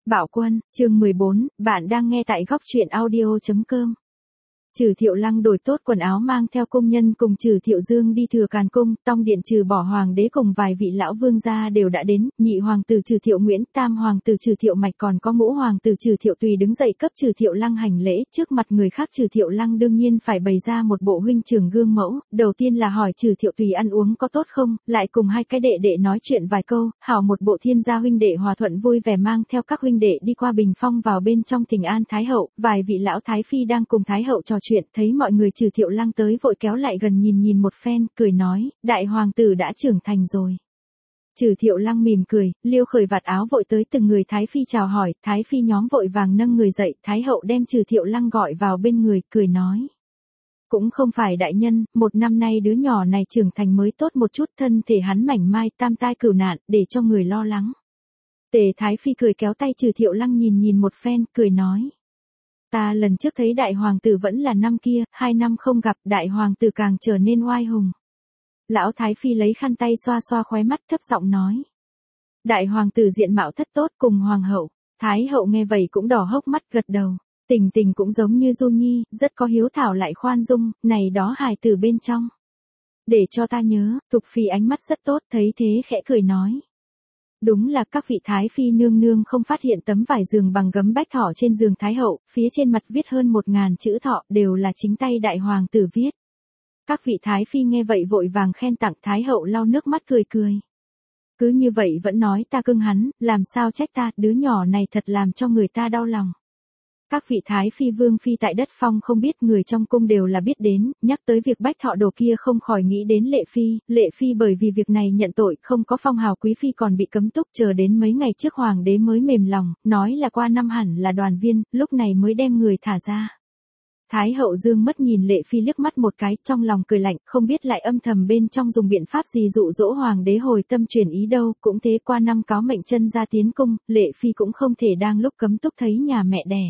Bạo Quân, chương 14, bạn đang nghe tại góc truyện audio.com. Trừ Thiệu Lăng đổi tốt quần áo mang theo công nhân cùng Trừ Thiệu Dương đi thừa Càn Cung, tông điện trừ bỏ hoàng đế cùng vài vị lão vương gia đều đã đến, nhị hoàng tử Trừ Thiệu Nguyễn, tam hoàng tử Trừ Thiệu Mạch còn có ngũ hoàng tử Trừ Thiệu Tùy đứng dậy cấp Trừ Thiệu Lăng hành lễ, trước mặt người khác Trừ Thiệu Lăng đương nhiên phải bày ra một bộ huynh trưởng gương mẫu, đầu tiên là hỏi Trừ Thiệu Tùy ăn uống có tốt không, lại cùng hai cái đệ đệ nói chuyện vài câu, hảo một bộ thiên gia huynh đệ hòa thuận vui vẻ mang theo các huynh đệ đi qua bình phong vào bên trong thỉnh an Thái hậu, vài vị lão thái phi đang cùng Thái hậu trò chuyện, thấy mọi người Trừ Thiệu Lăng tới vội kéo lại gần nhìn một phen, cười nói, đại hoàng tử đã trưởng thành rồi. Trừ Thiệu Lăng mỉm cười, liêu khởi vạt áo vội tới từng người thái phi chào hỏi, thái phi nhóm vội vàng nâng người dậy, Thái hậu đem Trừ Thiệu Lăng gọi vào bên người, cười nói. Cũng không phải đại nhân, một năm nay đứa nhỏ này trưởng thành mới tốt một chút, thân thể hắn mảnh mai tam tai cửu nạn, để cho người lo lắng. Tề thái phi cười kéo tay Trừ Thiệu Lăng nhìn một phen, cười nói. Ta lần trước thấy đại hoàng tử vẫn là năm kia, 2 năm không gặp, đại hoàng tử càng trở nên oai hùng. Lão thái phi lấy khăn tay xoa xoa khóe mắt thấp giọng nói. Đại hoàng tử diện mạo thất tốt cùng hoàng hậu, Thái hậu nghe vậy cũng đỏ hốc mắt gật đầu. Tình tình cũng giống như Du Nhi, rất có hiếu thảo lại khoan dung, này đó hài tử bên trong. Để cho ta nhớ, Tục phi ánh mắt rất tốt, thấy thế khẽ cười nói. Đúng là các vị thái phi nương nương không phát hiện tấm vải giường bằng gấm bách thỏ trên giường Thái hậu, phía trên mặt viết hơn 1000 chữ thọ, đều là chính tay đại hoàng tử viết. Các vị thái phi nghe vậy vội vàng khen tặng, Thái hậu lau nước mắt cười. Cứ như vậy vẫn nói ta cưng hắn, làm sao trách ta, đứa nhỏ này thật làm cho người ta đau lòng. Các vị thái phi vương phi tại đất phong không biết, người trong cung đều là biết đến, nhắc tới việc bách thọ đồ kia không khỏi nghĩ đến Lệ phi bởi vì việc này nhận tội, không có phong hào quý phi còn bị cấm túc, chờ đến mấy ngày trước hoàng đế mới mềm lòng, nói là qua năm hẳn là đoàn viên, lúc này mới đem người thả ra. Thái hậu dương mất nhìn Lệ phi liếc mắt một cái, trong lòng cười lạnh, không biết lại âm thầm bên trong dùng biện pháp gì dụ dỗ hoàng đế hồi tâm chuyển ý đâu, cũng thế qua năm cáo mệnh chân ra tiến cung, Lệ phi cũng không thể đang lúc cấm túc thấy nhà mẹ đẻ.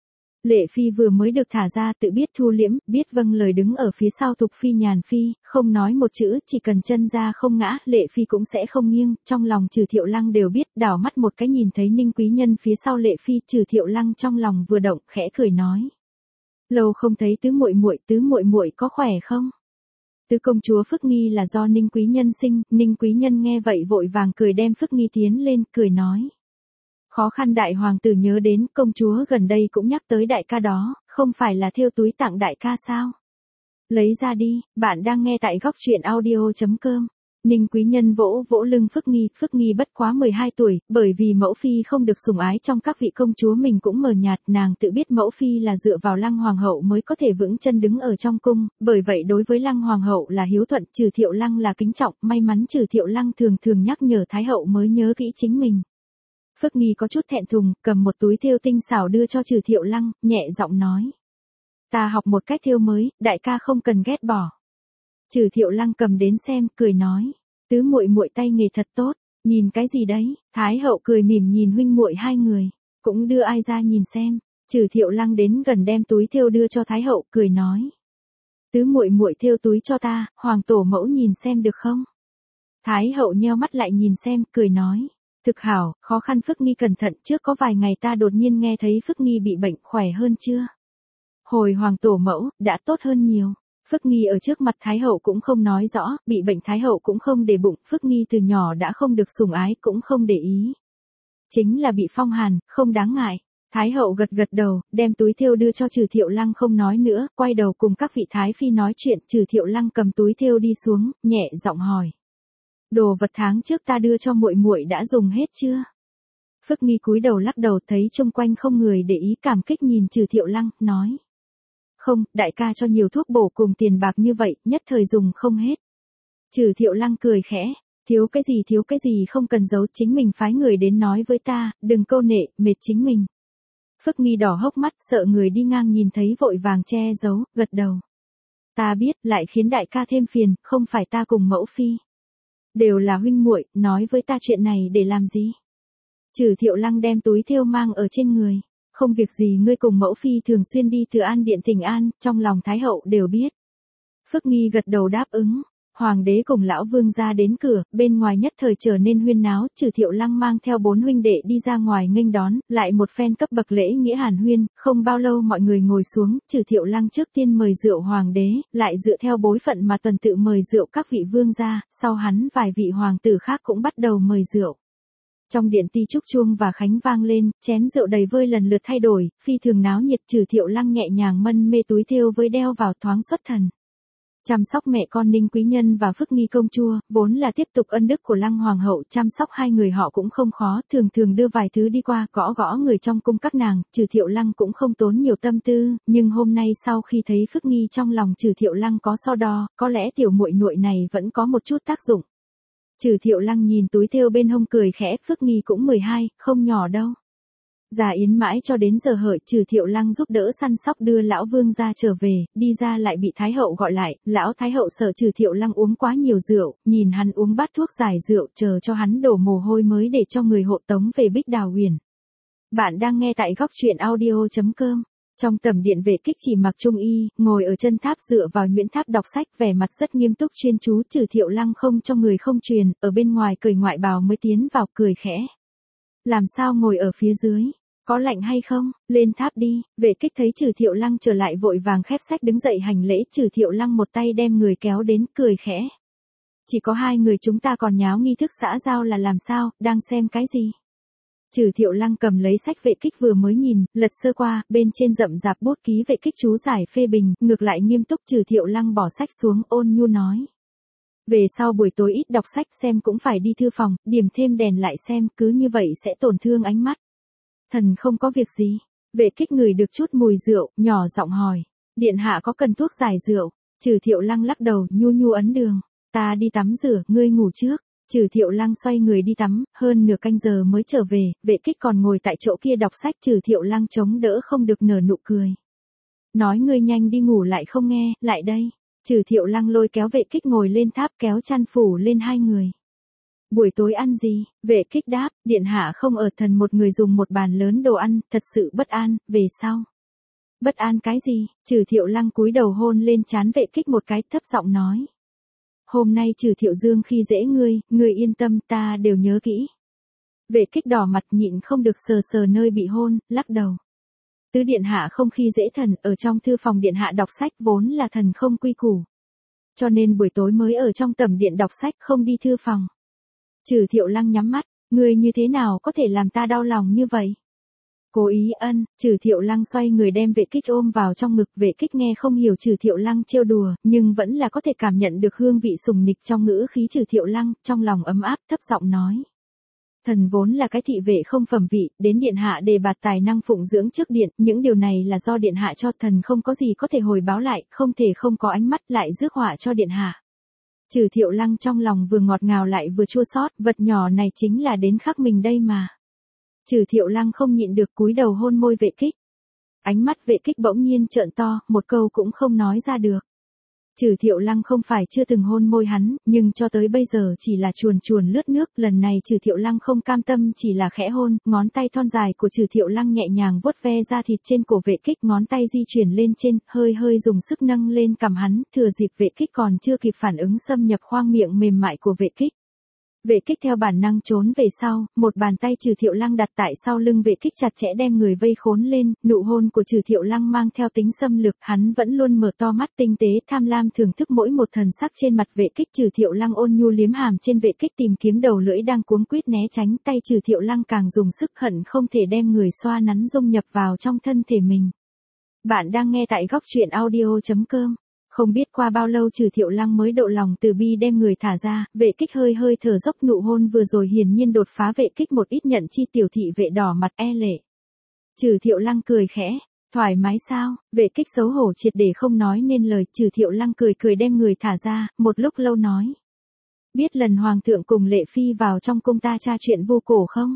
Lệ phi vừa mới được thả ra tự biết thu liễm, biết vâng lời đứng ở phía sau Tục phi Nhàn phi, không nói một chữ, chỉ cần chân ra không ngã, Lệ phi cũng sẽ không nghiêng, trong lòng Trừ Thiệu Lăng đều biết, đảo mắt một cái nhìn thấy Ninh quý nhân phía sau Lệ phi, Trừ Thiệu Lăng trong lòng vừa động, khẽ cười nói. Lâu không thấy tứ muội muội có khỏe không? Tứ công chúa Phước Nghi là do Ninh quý nhân sinh, Ninh quý nhân nghe vậy vội vàng cười đem Phước Nghi tiến lên, cười nói. Khó khăn đại hoàng tử nhớ đến, công chúa gần đây cũng nhắc tới đại ca đó, không phải là thêu túi tặng đại ca sao? Lấy ra đi, bạn đang nghe tại góc truyện audio.com. Ninh quý nhân vỗ lưng Phước Nghi bất quá 12 tuổi, bởi vì mẫu phi không được sủng ái trong các vị công chúa mình cũng mờ nhạt, nàng tự biết mẫu phi là dựa vào Lăng hoàng hậu mới có thể vững chân đứng ở trong cung, bởi vậy đối với Lăng hoàng hậu là hiếu thuận, Trừ Thiệu Lăng là kính trọng, may mắn Trừ Thiệu Lăng thường nhắc nhở Thái hậu mới nhớ kỹ chính mình. Phước Nghi có chút thẹn thùng, cầm một túi thêu tinh xảo đưa cho Trừ Thiệu Lăng, nhẹ giọng nói. Ta học một cách thêu mới, đại ca không cần ghét bỏ. Trừ Thiệu Lăng cầm đến xem, cười nói. Tứ muội tay nghề thật tốt, nhìn cái gì đấy? Thái hậu cười mỉm nhìn huynh muội hai người, cũng đưa ai ra nhìn xem. Trừ Thiệu Lăng đến gần đem túi thêu đưa cho Thái hậu, cười nói. Tứ muội thêu túi cho ta, hoàng tổ mẫu nhìn xem được không? Thái hậu nheo mắt lại nhìn xem, cười nói. Thực hảo, khó khăn Phước Nghi cẩn thận, trước có vài ngày ta đột nhiên nghe thấy Phước Nghi bị bệnh, khỏe hơn chưa? Hồi hoàng tổ mẫu, đã tốt hơn nhiều. Phước Nghi ở trước mặt Thái hậu cũng không nói rõ, bị bệnh Thái hậu cũng không để bụng, Phước Nghi từ nhỏ đã không được sủng ái cũng không để ý. Chính là bị phong hàn, không đáng ngại. Thái hậu gật đầu, đem túi thêu đưa cho Trừ Thiệu Lăng không nói nữa, quay đầu cùng các vị thái phi nói chuyện, Trừ Thiệu Lăng cầm túi thêu đi xuống, nhẹ giọng hỏi. Đồ vật tháng trước ta đưa cho muội đã dùng hết chưa? Phước Nghi cúi đầu lắc đầu, thấy xung quanh không người để ý, cảm kích nhìn Trừ Thiệu Lăng, nói. Không, đại ca cho nhiều thuốc bổ cùng tiền bạc như vậy, nhất thời dùng không hết. Trừ Thiệu Lăng cười khẽ, thiếu cái gì không cần giấu, chính mình phái người đến nói với ta, đừng câu nệ, mệt chính mình. Phước Nghi đỏ hốc mắt, sợ người đi ngang nhìn thấy vội vàng che giấu, gật đầu. Ta biết, lại khiến đại ca thêm phiền, không phải ta cùng mẫu phi. Đều là huynh muội, nói với ta chuyện này để làm gì? Trừ Thiệu Lăng đem túi thêu mang ở trên người. Không việc gì, ngươi cùng mẫu phi thường xuyên đi Từ An điện thỉnh an, trong lòng Thái hậu đều biết. Phước Nghi gật đầu đáp ứng. Hoàng đế cùng lão vương ra đến cửa, bên ngoài nhất thời trở nên huyên náo, Trừ Thiệu Lăng mang theo 4 huynh đệ đi ra ngoài nghênh đón, lại một phen cấp bậc lễ nghĩa hàn huyên, không bao lâu mọi người ngồi xuống, Trừ Thiệu Lăng trước tiên mời rượu hoàng đế, lại dựa theo bối phận mà tuần tự mời rượu các vị vương gia, sau hắn vài vị hoàng tử khác cũng bắt đầu mời rượu. Trong điện ti trúc chuông và khánh vang lên, chén rượu đầy vơi lần lượt thay đổi, phi thường náo nhiệt. Trừ Thiệu Lăng nhẹ nhàng mân mê túi thêu với đeo vào thoáng xuất thần. Chăm sóc mẹ con Ninh Quý Nhân và Phước Nghi công chúa, vốn là tiếp tục ân đức của Lăng Hoàng hậu, chăm sóc hai người họ cũng không khó, thường thường đưa vài thứ đi qua, gõ gõ người trong cung các nàng, Trừ Thiệu Lăng cũng không tốn nhiều tâm tư, nhưng hôm nay sau khi thấy Phước Nghi trong lòng Trừ Thiệu Lăng có so đo, có lẽ tiểu muội nội này vẫn có một chút tác dụng. Trừ Thiệu Lăng nhìn túi thêu bên hông cười khẽ, Phước Nghi cũng 12, không nhỏ đâu. Già yến mãi cho đến giờ hợi, Trừ Thiệu Lăng giúp đỡ săn sóc đưa lão vương ra trở về, đi ra lại bị Thái hậu gọi lại, lão Thái hậu sợ Trừ Thiệu Lăng uống quá nhiều rượu, nhìn hắn uống bát thuốc giải rượu, chờ cho hắn đổ mồ hôi mới để cho người hộ tống về Bích Đào Huyền. Bạn đang nghe tại góc truyện audio.com. Trong tầm điện Vệ Kích chỉ mặc trung y, ngồi ở chân tháp dựa vào nhuyễn tháp đọc sách, vẻ mặt rất nghiêm túc chuyên chú. Trừ Thiệu Lăng không cho người không truyền, ở bên ngoài cởi ngoại bào mới tiến vào, cười khẽ. Làm sao ngồi ở phía dưới? Có lạnh hay không? Lên tháp đi. Vệ Kích thấy Trừ Thiệu Lăng trở lại vội vàng khép sách đứng dậy hành lễ. Trừ Thiệu Lăng một tay đem người kéo đến, cười khẽ. Chỉ có hai người chúng ta còn nháo nghi thức xã giao là làm sao, đang xem cái gì? Trừ Thiệu Lăng cầm lấy sách Vệ Kích vừa mới nhìn, lật sơ qua, bên trên rậm rạp bút ký Vệ Kích chú giải phê bình, ngược lại nghiêm túc. Trừ Thiệu Lăng bỏ sách xuống, ôn nhu nói. Về sau buổi tối ít đọc sách, xem cũng phải đi thư phòng, điểm thêm đèn lại xem, cứ như vậy sẽ tổn thương ánh mắt. Thần không có việc gì. Vệ Kích ngửi được chút mùi rượu, nhỏ giọng hỏi. Điện hạ có cần thuốc giải rượu? Trừ Thiệu Lăng lắc đầu, nhu nhu ấn đường. Ta đi tắm rửa, ngươi ngủ trước. Trừ Thiệu Lăng xoay người đi tắm, hơn nửa canh giờ mới trở về, Vệ Kích còn ngồi tại chỗ kia đọc sách. Trừ Thiệu Lăng chống đỡ không được nở nụ cười. Nói ngươi nhanh đi ngủ lại không nghe, lại đây. Trừ Thiệu Lăng lôi kéo Vệ Kích ngồi lên tháp, kéo chăn phủ lên hai người. Buổi tối ăn gì? Vệ Kích đáp, điện hạ không ở, thần một người dùng một bàn lớn đồ ăn, thật sự bất an, về sau. Bất an cái gì? Trừ Thiệu Lăng cúi đầu hôn lên trán Vệ Kích một cái, thấp giọng nói. Hôm nay Trừ Thiệu Dương khi dễ ngươi yên tâm, ta đều nhớ kỹ. Vệ Kích đỏ mặt nhịn không được sờ sờ nơi bị hôn, lắc đầu. Tứ điện hạ không khi dễ thần, ở trong thư phòng điện hạ đọc sách, vốn là thần không quy củ. Cho nên buổi tối mới ở trong tầm điện đọc sách, không đi thư phòng. Trừ Thiệu Lăng nhắm mắt, ngươi như thế nào có thể làm ta đau lòng như vậy? Cố ý ân. Trừ Thiệu Lăng xoay người đem Vệ Kích ôm vào trong ngực. Vệ Kích nghe không hiểu Trừ Thiệu Lăng trêu đùa, nhưng vẫn là có thể cảm nhận được hương vị sùng nịch trong ngữ khí Trừ Thiệu Lăng, trong lòng ấm áp, thấp giọng nói. Thần vốn là cái thị vệ không phẩm vị, đến điện hạ đề bạt tài năng phụng dưỡng trước điện, những điều này là do điện hạ cho, thần không có gì có thể hồi báo lại, không thể không có ánh mắt lại rước họa cho điện hạ. Trừ Thiệu Lăng trong lòng vừa ngọt ngào lại vừa chua xót, vật nhỏ này chính là đến khắc mình đây mà. Trừ Thiệu Lăng không nhịn được cúi đầu hôn môi Vệ Kích. Ánh mắt Vệ Kích bỗng nhiên trợn to, một câu cũng không nói ra được. Trừ Thiệu Lăng không phải chưa từng hôn môi hắn, nhưng cho tới bây giờ chỉ là chuồn chuồn lướt nước, lần này Trừ Thiệu Lăng không cam tâm chỉ là khẽ hôn, ngón tay thon dài của Trừ Thiệu Lăng nhẹ nhàng vuốt ve da thịt trên cổ Vệ Kích, ngón tay di chuyển lên trên, hơi hơi dùng sức nâng lên cằm hắn, thừa dịp Vệ Kích còn chưa kịp phản ứng xâm nhập khoang miệng mềm mại của Vệ Kích. Vệ Kích theo bản năng trốn về sau, một bàn tay Trừ Thiệu Lăng đặt tại sau lưng Vệ Kích chặt chẽ đem người vây khốn lên, nụ hôn của Trừ Thiệu Lăng mang theo tính xâm lược, hắn vẫn luôn mở to mắt tinh tế tham lam thưởng thức mỗi một thần sắc trên mặt Vệ Kích. Trừ Thiệu Lăng ôn nhu liếm hàm trên Vệ Kích tìm kiếm đầu lưỡi đang cuống quýt né tránh, tay Trừ Thiệu Lăng càng dùng sức hận không thể đem người xoa nắn dung nhập vào trong thân thể mình. Bạn đang nghe tại góc truyện audio.com. Không biết qua bao lâu Trừ Thiệu Lăng mới độ lòng từ bi đem người thả ra, Vệ Kích hơi hơi thở dốc, nụ hôn vừa rồi hiển nhiên đột phá Vệ Kích một ít nhận chi. Tiểu thị vệ đỏ mặt e lệ. Trừ Thiệu Lăng cười khẽ, thoải mái sao? Vệ Kích xấu hổ triệt để không nói nên lời. Trừ Thiệu Lăng cười cười đem người thả ra, một lúc lâu nói. Biết lần hoàng thượng cùng Lệ Phi vào trong cung ta tra chuyện vu cổ không?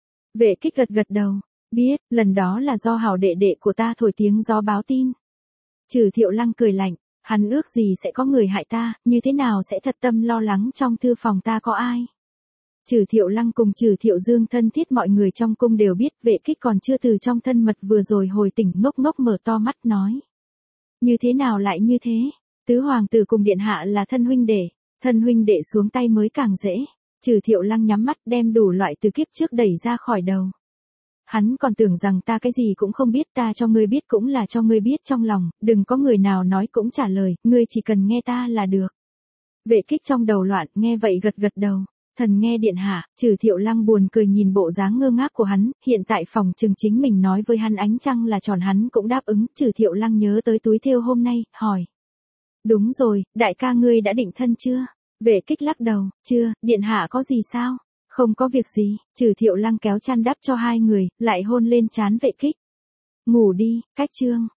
Vệ Kích gật gật đầu, biết, lần đó là do hảo đệ đệ của ta thổi tiếng gió báo tin. Trừ Thiệu Lăng cười lạnh. Hắn ước gì sẽ có người hại ta, như thế nào sẽ thật tâm lo lắng trong thư phòng ta có ai. Trừ Thiệu Lăng cùng Trừ Thiệu Dương thân thiết, mọi người trong cung đều biết. Vệ Kích còn chưa từ trong thân mật vừa rồi hồi tỉnh, ngốc ngốc mở to mắt nói. Như thế nào lại như thế? Tứ hoàng tử cùng điện hạ là thân huynh đệ. Thân huynh đệ xuống tay mới càng dễ. Trừ Thiệu Lăng nhắm mắt đem đủ loại từ kiếp trước đẩy ra khỏi đầu. Hắn còn tưởng rằng ta cái gì cũng không biết, ta cho ngươi biết cũng là cho ngươi biết trong lòng, đừng có người nào nói cũng trả lời, ngươi chỉ cần nghe ta là được. Vệ Kích trong đầu loạn, nghe vậy gật gật đầu. Thần nghe điện hạ. Trừ Thiệu Lăng buồn cười nhìn bộ dáng ngơ ngác của hắn, hiện tại phòng trừng chính mình nói với hắn ánh trăng là tròn hắn cũng đáp ứng. Trừ Thiệu Lăng nhớ tới túi thêu hôm nay, hỏi. Đúng rồi, đại ca ngươi đã định thân chưa? Vệ Kích lắc đầu, chưa, điện hạ có gì sao? Không có việc gì. Trừ Thiệu Lăng kéo chăn đắp cho hai người, lại hôn lên trán Vệ Kích. Ngủ đi, cách chương.